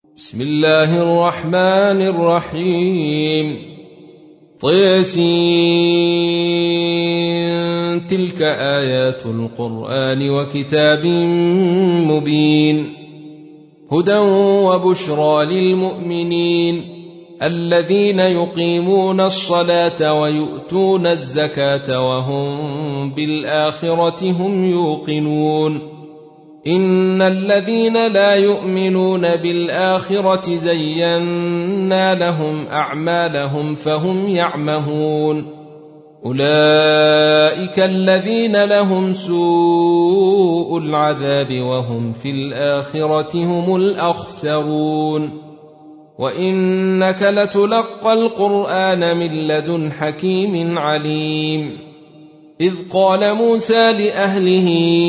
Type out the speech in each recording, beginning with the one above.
بسم الله الرحمن الرحيم. طيسين تلك آيات القرآن وكتاب مبين هدى وبشرى للمؤمنين الذين يقيمون الصلاة ويؤتون الزكاة وهم بالآخرة هم يوقنون. إن الذين لا يؤمنون بالآخرة زينا لهم أعمالهم فهم يعمهون. أولئك الذين لهم سوء العذاب وهم في الآخرة هم الأخسرون. وإنك لتلقى القرآن من لدن حكيم عليم. إذ قال موسى لأهله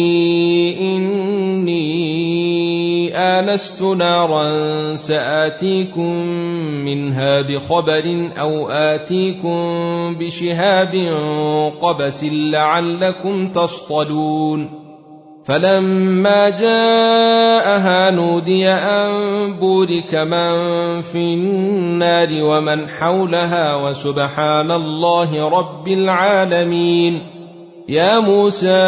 إني آنست نارا سآتيكم منها بخبر أو آتيكم بشهاب قبس لعلكم تصطلون. فلما جاءها نودي أن بورك من في النار ومن حولها وسبحان الله رب العالمين. يا موسى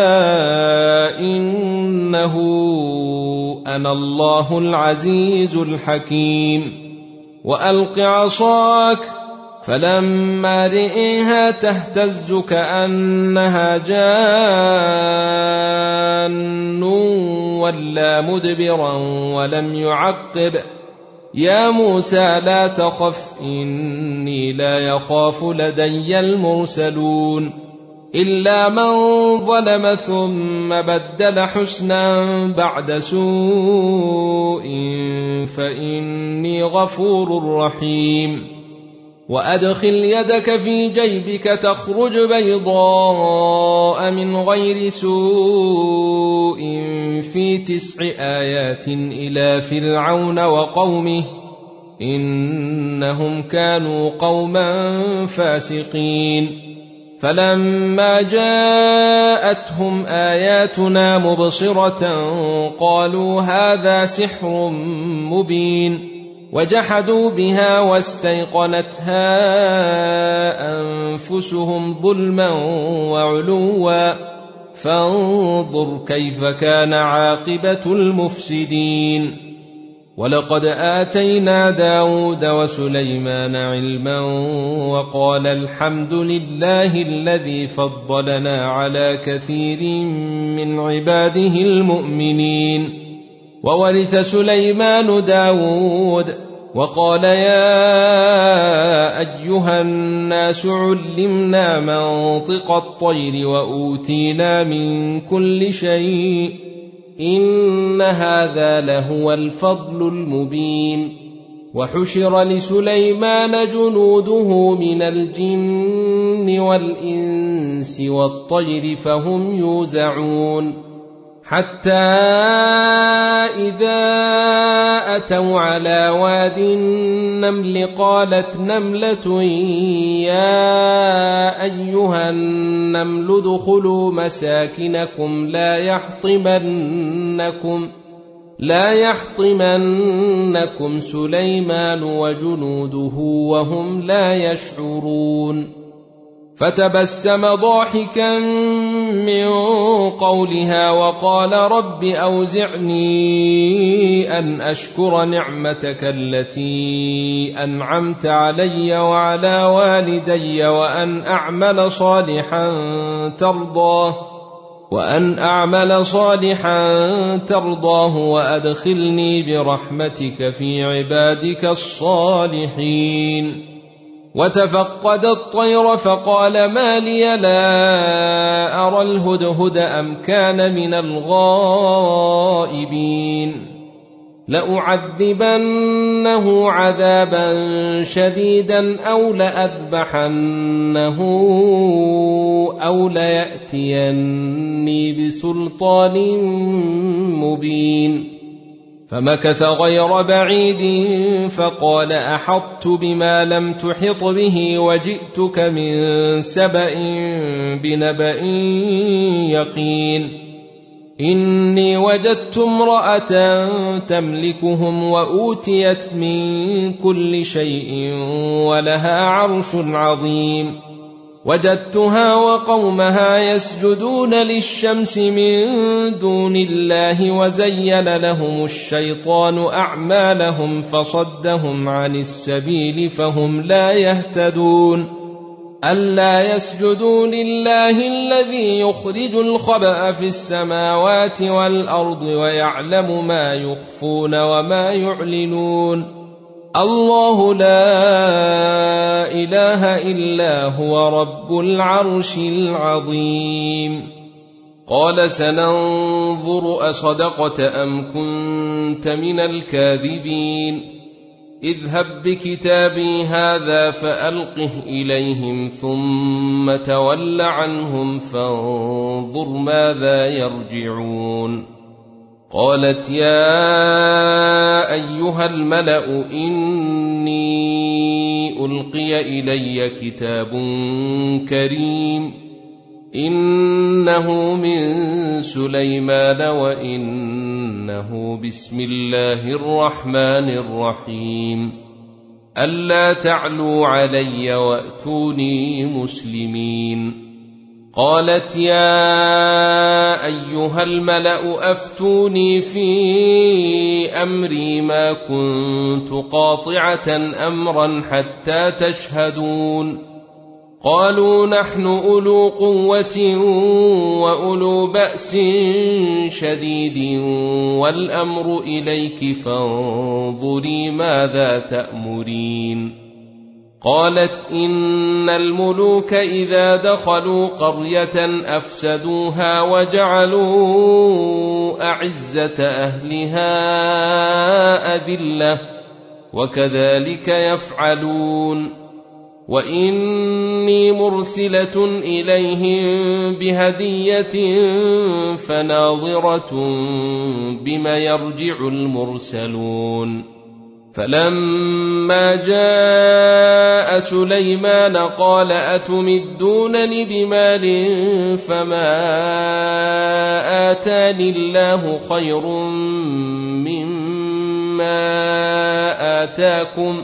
إنه أنا الله العزيز الحكيم. وألق عصاك فلما رئيها تهتز كأنها جان ولا مدبرا ولم يعقب. يا موسى لا تخف إني لا يخاف لدي المرسلون. إلا من ظلم ثم بدل حسنا بعد سوء فإني غفور رحيم. وأدخل يدك في جيبك تخرج بيضاء من غير سوء في 9 آيات إلى فرعون وقومه إنهم كانوا قوما فاسقين. فلما جاءتهم آياتنا مبصرة قالوا هذا سحر مبين. وجحدوا بها واستيقنتها أنفسهم ظلما وعلوا فانظر كيف كان عاقبة المفسدين. ولقد آتينا داود وسليمان علما وقال الحمد لله الذي فضلنا على كثير من عباده المؤمنين. وورث سليمان داود وقال يا أيها الناس علمنا منطق الطير وأوتينا من كل شيء إن هذا لهو الفضل المبين. وحشر لسليمان جنوده من الجن والإنس والطير فهم يوزعون. حتى إذا أتوا على واد النمل قالت نملة يا أيها النمل ادخلوا مساكنكم لا يحطمنكم سليمان وجنوده وهم لا يشعرون. فتبسم ضاحكا من قولها وقال رب أوزعني أن أشكر نعمتك التي أنعمت علي وعلى والدي وأن أعمل صالحا ترضاه وأدخلني برحمتك في عبادك الصالحين. وتفقد الطير فقال ما لي لا أرى الهدهد أم كان من الغائبين. لأعذبنه عذابا شديدا أو لأذبحنه أو ليأتيني بسلطان مبين. فمكث غير بعيد فقال أحطت بما لم تحط به وجئتك من سبأ بنبأ يقين. إني وجدت امرأة تملكهم وأوتيت من كل شيء ولها عرش عظيم وجدتها وقومها يسجدون للشمس من دون الله وزين لهم الشيطان أعمالهم فصدهم عن السبيل فهم لا يهتدون ألا يسجدوا لله الذي يخرج الخبأ في السماوات والأرض ويعلم ما يخفون وما يعلنون الله لا إله إلا هو رب العرش العظيم قال سننظر أصدقت أم كنت من الكاذبين اذهب بكتابي هذا فألقه إليهم ثم تول عنهم فانظر ماذا يرجعون قالت يا أيها الملأ إني ألقي إلي كتاب كريم إنه من سليمان وإنه بسم الله الرحمن الرحيم ألا تعلوا علي وأتوني مسلمين قالت يا أيها الملأ أفتوني في أمري ما كنت قاطعة أمرا حتى تشهدون قالوا نحن أولو قوة وأولو بأس شديد والأمر إليك فانظري ماذا تأمرين قالت إن الملوك إذا دخلوا قرية أفسدوها وجعلوا أعزة أهلها أذلة وكذلك يفعلون وإني مرسلة إليهم بهدية فناظرة بما يرجع المرسلون فلما جاء سليمان قال أتمدونني بمال فما آتاني الله خير مما آتاكم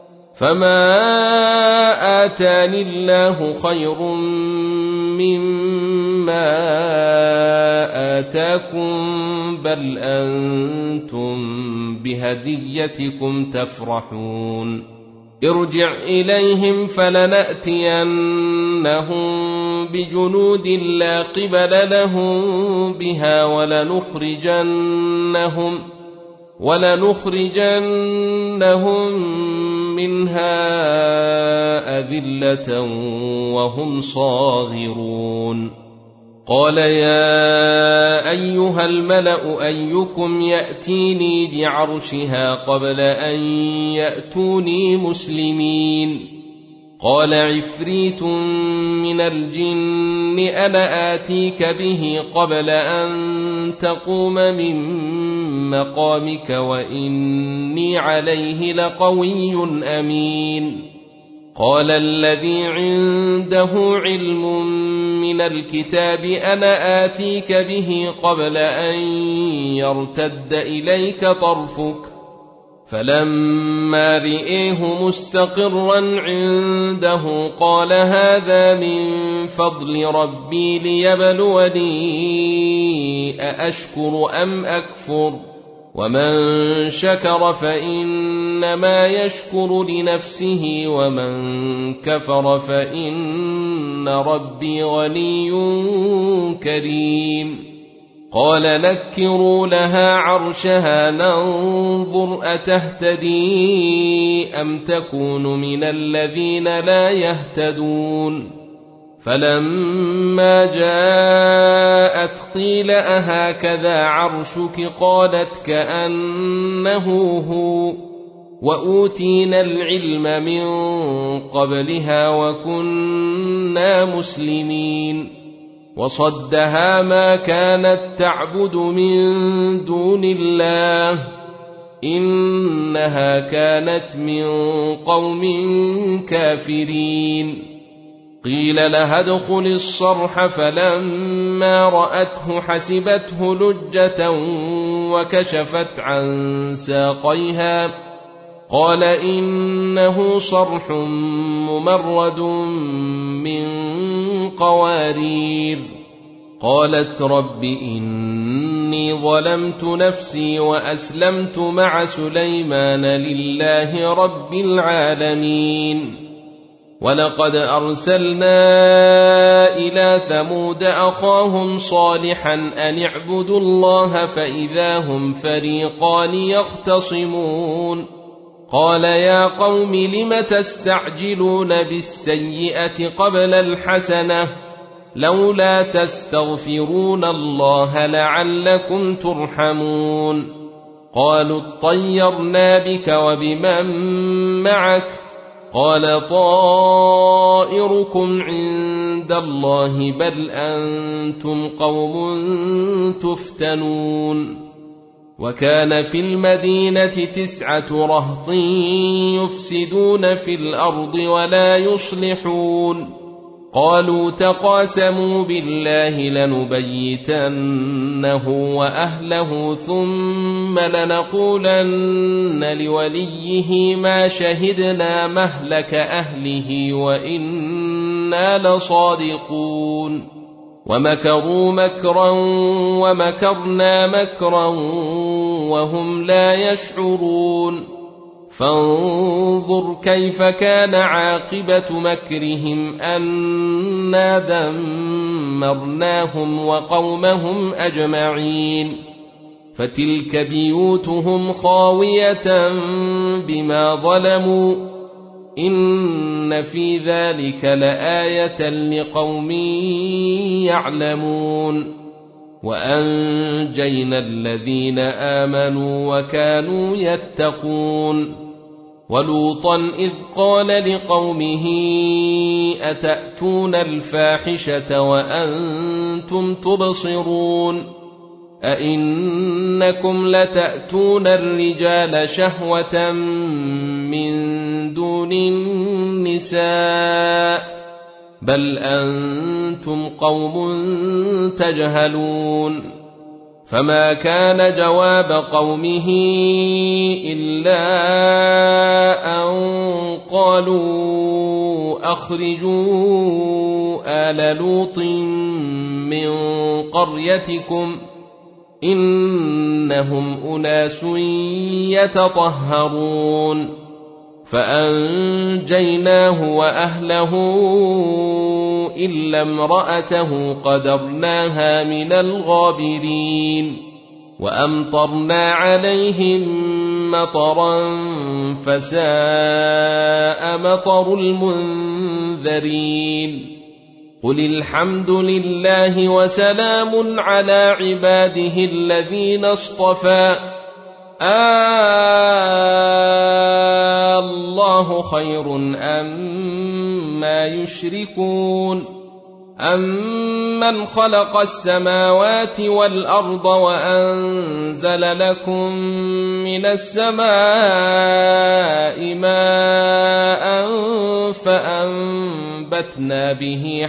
بل أنتم بهديتكم تفرحون ارجع إليهم فلنأتينهم بجنود لا قبل لهم بها ولنخرجنهم منها أذلة وهم صاغرون قال يا أيها الملأ أيكم يأتيني بعرشها قبل أن يأتوني مسلمين قال عفريت من الجن أنا آتيك به قبل أن تقوم من مقامك وإني عليه لقوي أمين قال الذي عنده علم من الكتاب أنا آتيك به قبل أن يرتد إليك طرفك فلما رئيه مستقرا عنده قال هذا من فضل ربي ليبلوني أأشكر أم أكفر ومن شكر فإنما يشكر لنفسه ومن كفر فإن ربي غني كريم قال نكروا لها عرشها ننظر أتهتدي أم تكون من الذين لا يهتدون فلما جاءت قيل أهكذا عرشك قالت كأنه هو وأوتينا العلم من قبلها وكنا مسلمين وصدها ما كانت تعبد من دون الله إنها كانت من قوم كافرين قيل لها ادخل الصرح، فلما رأته حسبته لجة وكشفت عن ساقيها. قال إنه صرح ممرد من قوارير. قالت رب إني ظلمت نفسي وأسلمت مع سليمان لله رب العالمين. ولقد أرسلنا إلى ثمود أخاهم صالحا أن اعبدوا الله فإذا هم فريقان يختصمون. قال يا قوم لم تستعجلون بالسيئة قبل الحسنة لولا تستغفرون الله لعلكم ترحمون. قالوا اطيرنا بك وبمن معك. قال طائركم عند الله بل أنتم قوم تفتنون. وكان في المدينة 9 رهط يفسدون في الأرض ولا يصلحون. قالوا تقاسموا بالله لنبيتنه وأهله ثم لنقولن لوليه ما شهدنا مهلك أهله وإنا لصادقون. ومكروا مكرا ومكرنا مكرا وهم لا يشعرون. فانظر كيف كان عاقبة مكرهم أنا دمرناهم وقومهم أجمعين. فتلك بيوتهم خاوية بما ظلموا إن في ذلك لآية لقوم يعلمون. وأنجينا الذين آمنوا وكانوا يتقون. ولوطا إذ قال لقومه أتأتون الفاحشة وأنتم تبصرون أئنكم لتأتون الرجال شهوة من دون النساء بل أنتم قوم تجهلون. فما كان جواب قومه إلا أن قالوا أخرجوا آل لوط من قريتكم إنهم أناس يتطهرون. فأنجيناه وأهله إلا امرأته قدرناها من الغابرين. وأمطرنا عليهم مطرا فساء مطر المنذرين. قل الحمد لله وسلام على عباده الذين اصطفى الله خير أما يشركون. أمن خلق السماوات والأرض وأنزل لكم من السماء ماء فأنبتنا به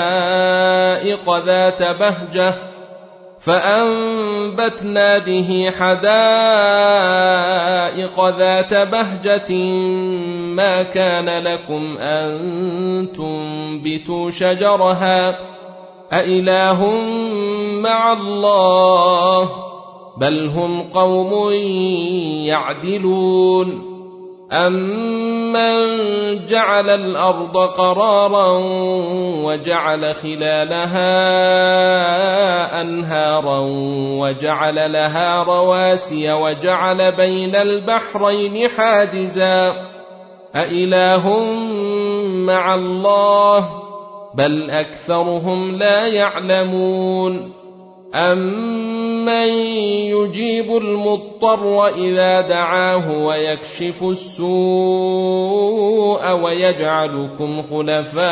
حدائق ذات بهجة ما كان لكم أن تنبتوا شجرها أإله مع الله بل هم قوم يعدلون. أمن جعل الأرض قرارا وجعل خلالها أنهارا وجعل لها رواسي وجعل بين البحرين حاجزا أإله مع الله بل أكثرهم لا يعلمون. أمن يجيب المضطر إذا دعاه ويكشف السوء ويجعلكم خلفاء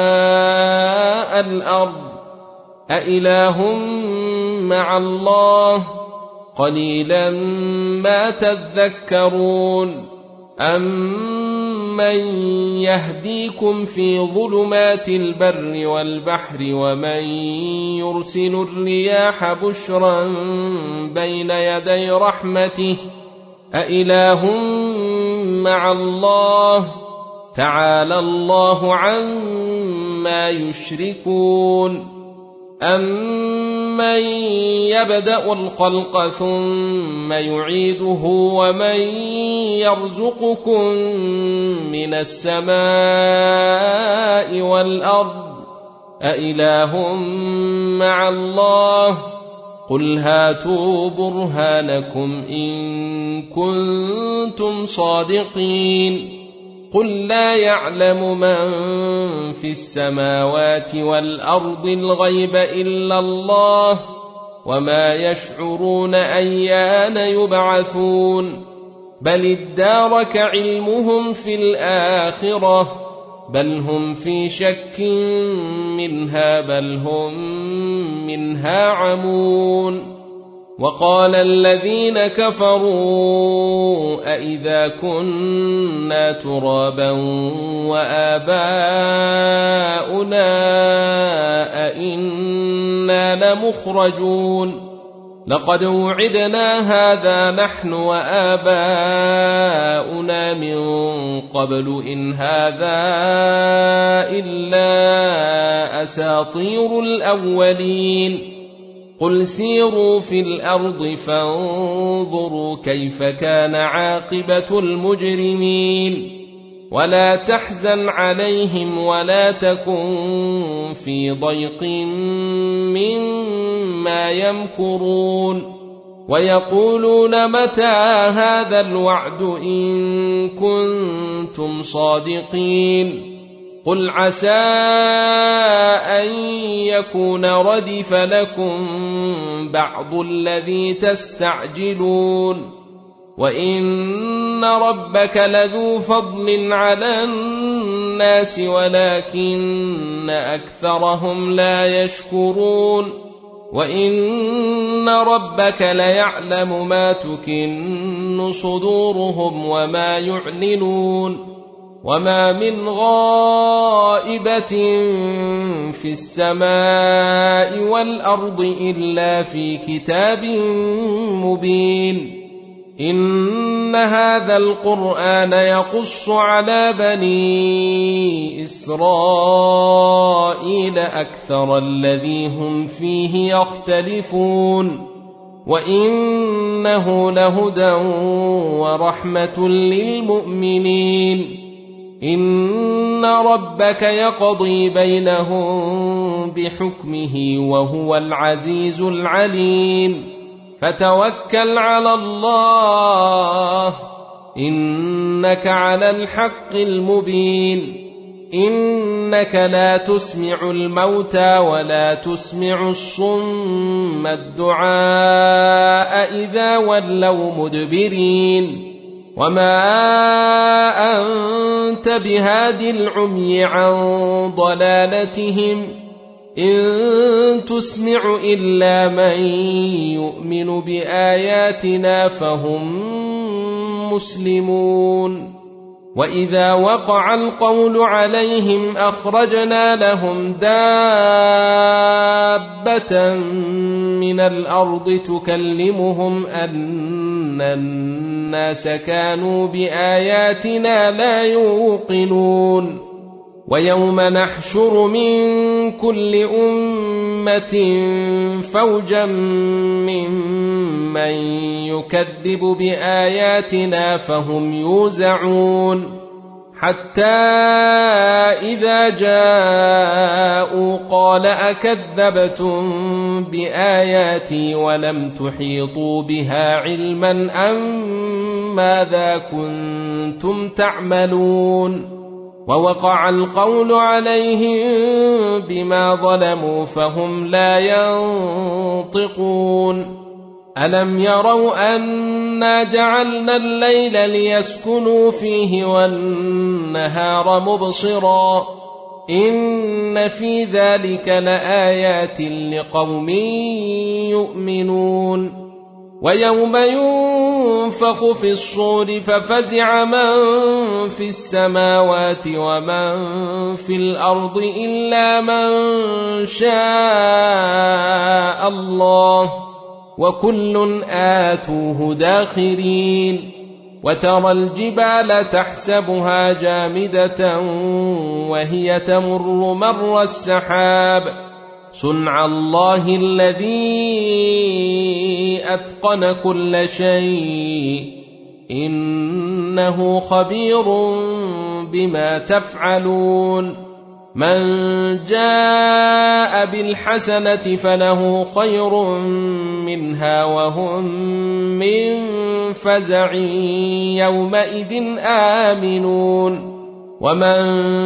الأرض أإله مع الله قليلا ما تذكرون. أَمَّن يَهْدِيكُمْ فِي ظُلُمَاتِ الْبَرِّ وَالْبَحْرِ وَمَن يُرْسِلُ الرِّيَاحَ بُشْرًا بَيْنَ يَدَيْ رَحْمَتِهِ أَإِلَٰهٌ مَّعَ اللَّهِ تَعَالَى اللَّهُ عَمَّا يُشْرِكُونَ أَمَّن يَبْدَأُ الْخَلْقَ ثُمَّ يُعِيدُهُ وَمَن يَرْزُقُكُم مِّنَ السَّمَاءِ وَالْأَرْضِ أَإِلَٰهٌ مَّعَ اللَّهِ قُلْ هَاتُوا بُرْهَانَكُمْ إِن كُنتُمْ صَادِقِينَ قُل لَّا يَعْلَمُ مَن فِي السَّمَاوَاتِ وَالْأَرْضِ الْغَيْبَ إِلَّا اللَّهُ وَمَا يَشْعُرُونَ أَيَّانَ يُبْعَثُونَ بَلِ ادَّارَكَ عِلْمُهُمْ فِي الْآخِرَةِ بَلْ هُمْ فِي شَكٍّ مِّنْهَا بَلْ هُمْ مِنْهَا عَمُونَ وقال الذين كفروا أئذا كنا ترابا وآباؤنا أئنا لمخرجون لقد وعدنا هذا نحن وآباؤنا من قبل إن هذا إلا أساطير الأولين قل سيروا في الأرض فانظروا كيف كان عاقبة المجرمين ولا تحزن عليهم ولا تكن في ضيق مما يمكرون ويقولون متى هذا الوعد إن كنتم صادقين قل عسى أن يكون ردف لكم بعض الذي تستعجلون وإن ربك لذو فضل على الناس ولكن أكثرهم لا يشكرون وإن ربك ليعلم ما تكن صدورهم وما يعلنون وما من غائبة في السماء والأرض إلا في كتاب مبين إن هذا القرآن يقص على بني إسرائيل أكثر الذي هم فيه يختلفون وإنه لهدى ورحمة للمؤمنين إن ربك يقضي بينهم بحكمه وهو العزيز العليم فتوكل على الله إنك على الحق المبين إنك لا تسمع الموتى ولا تسمع الصم الدعاء إذا ولوا مدبرين وما أنت بهاد العمي عن ضلالتهم إن تسمع إلا من يؤمن بآياتنا فهم مسلمون وإذا وقع القول عليهم أخرجنا لهم دابة من الأرض تكلمهم أن الناس كانوا بآياتنا لا يوقنون ويوم نحشر من كل أمة فوجا ممن يكذب بآياتنا فهم يوزعون حتى إذا جاءوا قال أكذبتم بآياتي ولم تحيطوا بها علما أم ماذا كنتم تعملون ووقع القول عليهم بما ظلموا فهم لا ينطقون ألم يروا أنا جعلنا الليل ليسكنوا فيه والنهار مبصرا إن في ذلك لآيات لقوم يؤمنون ويوم ينفخ في الصور ففزع من في السماوات ومن في الأرض إلا من شاء الله وكل آتوه داخرين وترى الجبال تحسبها جامدة وهي تمر مر السحاب صنع الله الذي أتقن كل شيء إنه خبير بما تفعلون من جاء بالحسنة فله خير منها وهم من فزع يومئذ آمنون ومن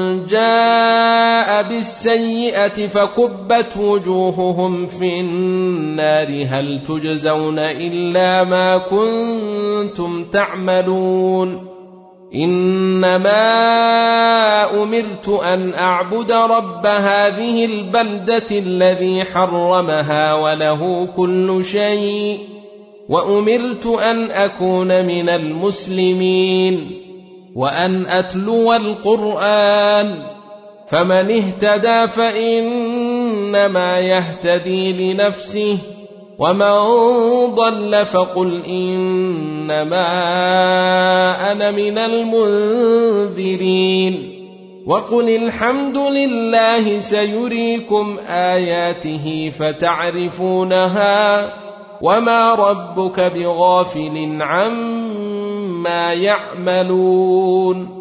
جاء بالسيئة فكبت وجوههم في النار هل تجزون إلا ما كنتم تعملون إنما أمرت أن أعبد رب هذه البلدة الذي حرمها وله كل شيء وأمرت أن أكون من المسلمين وأن أتلو القرآن فمن اهتدى فإنما يهتدي لنفسه ومن ضل فقل إنما أنا من المنذرين وقل الحمد لله سيريكم آياته فتعرفونها وما ربك بغافل عما يعملون